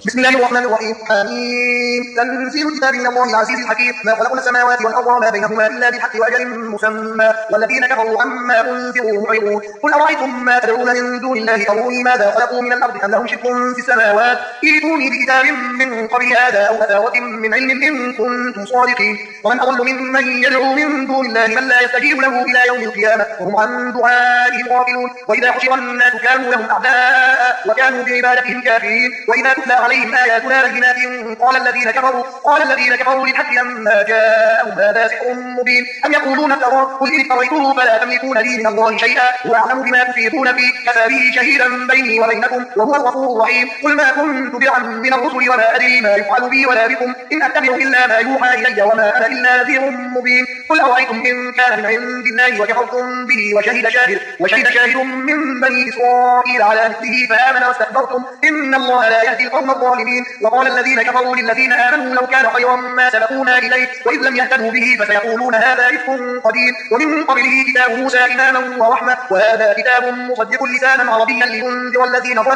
بسم الله الرحمن الرحيم. حميم. تنزيل الكتاب من الله العزيز الحكيم. ما خلقنا السماوات والارض وما بينهما الا بالحق واجل مسمى والذين كفروا عما انذروا معرضون. قل ارايتم ما تدعون من دون الله اروني ماذا خلقوا من الارض ام لهم شرك في السماوات ائتوني بكتاب من قبل هذا او اثاره من علم ان كنتم صادقين. ومن اضل ممن يدعو من دون الله من لا يستجيب له الى يوم القيامه وهم عن دعائهم غافلون. واذا حشر الناس كانوا لهم اعداء وكانوا بعبادتهم كافرين. واذا تتلى عليهم آياتنا بينات قال الذين كفروا للحق لما جاءهم هذا سحر مبين أم يقولون افتراه قل إن افتريته فلا تملكون لي من الله شيئا وأعلم بما تفيضون فيه كفى به شهيدا بيني وبينكم وهو الغفور الرحيم. قل ما كنت بدعا من الرسل وما أدري ما يفعل بي ولا بكم إن أتبع إلا ما يوحى إلي وما أنا إلا نذير مبين. قل أرأيتم إن كان من عند الله وكفرتم به وشهد شاهد من بني إسرائيل على مثله فآمن واستكبرتم إن الله لا يهدي القوم الظالمين. وقال الذين كفروا للذين آمنوا لو كان خيرا ما سبقونا إليه وإذ لم يهتدوا به فسيقولون هذا إفك قديم. ومن قبله كتاب موسى إماما ورحمة وهذا كتاب مصدق لسانا عربيا لينذر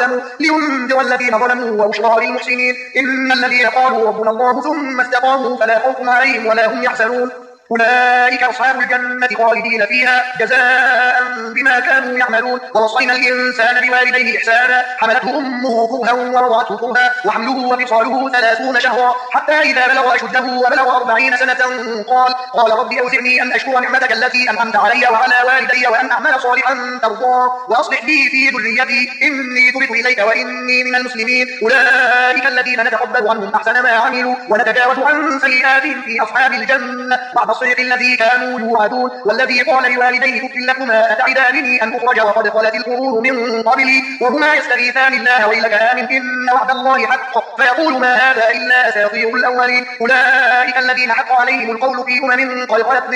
الذين ظلموا وبشرى للمحسنين. إن الذين قالوا ربنا الله ثم استقاموا فلا خوف عليهم ولا هم يحزنون أولئك أصحاب الجنة خالدين فيها جزاء بما كانوا يعملون. ووصينا الإنسان بوالديه إحسانا حملته أمه كرها ووضعته كرها وحمله وفصاله 30 شهرا حتى إذا بلغ أشده وبلغ 40 سنة قال رب أوزعني أن أشكر نعمتك التي أنعمت علي وعلى والدي وأن أعمل صالحا ترضاه وأصلح لي في ذريتي إني تبت إليك وإني من المسلمين. أولئك الذين نتقبل عنهم أحسن ما عملوا ونتجاوز عن سيئاتهم في أصحاب الجنة بعد الصدق الذي كانوا يوعدون. والذي قال لوالديه اف لكما اتعدانني ان اخرج وقد خلت القرون من قبلي وهما يستغيثان الله ويلك آمن ان وعد الله حق فيقول ما هذا الا اساطير الاولين. اولئك الذين حق عليهم القول في قد خلت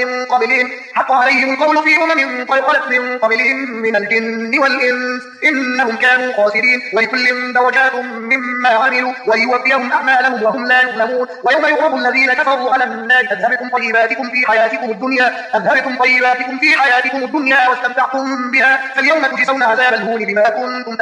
من قبلهم من الجن والانس انهم كانوا خاسرين. ولكل درجات مما عملوا وليوفيهم اعمالهم وهم لا يظلمون. ويوم يعرض الذين كفروا على النار اذهبتم طيباتكم في حياتكم الدنيا واستمتعتم بها فاليوم تجزون عذاب الهون بما كنتم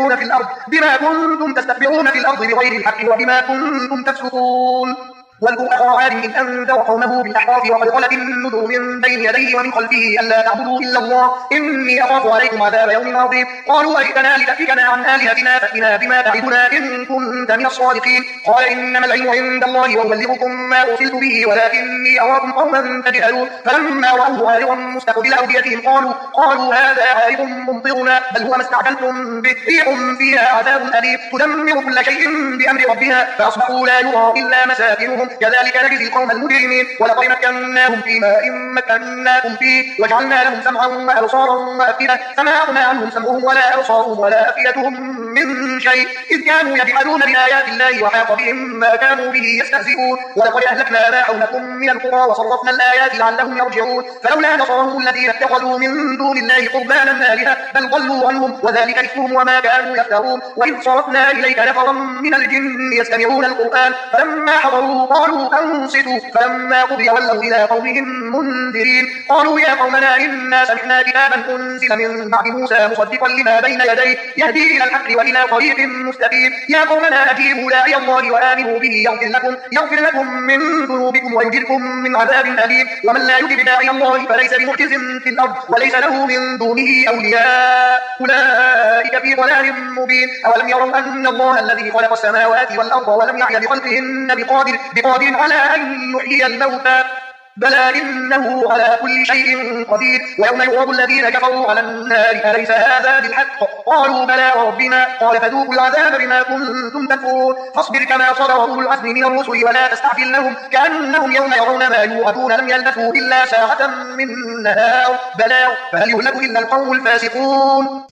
تستكبرون في الأرض بغير الحق وبما كنتم تفسقون. واذكر أخا عاد إذ أنذر قومه بالأحقاف وقد خلت النذر من بين يديه ومن خلفه ألا تعبدوا إلا الله إني أخاف عليكم عذاب يوم عظيم. قالوا أجئتنا لتأفكنا عن آلهتنا فأتنا بما تعدنا إن كنت من الصادقين. قال إنما العلم عند الله وأبلغكم ما أرسلت به ولكني أراكم قوما تجهلون. فلما رأوه عارضا مستقبل أوديتهم قالوا هذا عارض ممطرنا بل هو ما استعجلتم به ريح فيها عذاب أليم تدمر كل شيء بأمر ربها فأصبحوا لا يرى إلا مساكنهم كذلك نجزي القوم المجرمين. ولقد مكناهم فيما إن مكناكم فيه وجعلنا لهم سمعا وأبصارا وأفئدة فما أغنى عنهم سمعهم ولا أبصارهم ولا أفئدتهم من شيء إذ كانوا يجحدون بآيات الله وحاق بهم ما كانوا به يستهزئون. ولقد أهلكنا ما حولكم من القرى وصرفنا الآيات لعلهم يرجعون. فلولا نصرهم الذين اتخذوا من دون الله قربانا آلهة بل ضلوا عنهم وذلك إفكهم وما كانوا يفترون. وإذ صرفنا إليك نفرا من الجن يستمعون القرآن فلما حضروا قالوا أنصتوا فلما قضي ولوا إلى قومهم منذرين. قالوا يا قومنا إنا سمعنا كتابا أنزل من بعد موسى مصدقا لما بين يديه يهدي إلى الحق وإلى طريق مستقيم. يا قومنا أجيبوا داعي الله وآمنوا به يغفر لكم من ذنوبكم ويجركم من عذاب أليم. ومن لا يجب داعي الله فليس بمعجز في الأرض وليس له من دونه أولياء أولئك في ضلال مبين. أولم يروا أن الله الذي خلق السماوات والأرض ولم يعي بخلقهن بقادر على أن يحيي الموتى بلى إنه على كل شيء قدير. ويوم يعرض الذين كفروا على النار أليس هذا بالحق قالوا بلى ربنا قال فذوقوا العذاب بما كنتم تكفرون. فاصبر كما صبر أولو العزم من الرسل ولا تستعجل لهم كأنهم يوم يرون ما يوعدون لم يلبثوا إلا ساعة من نهار بلاغ فهل يهلك إلا القوم الفاسقون.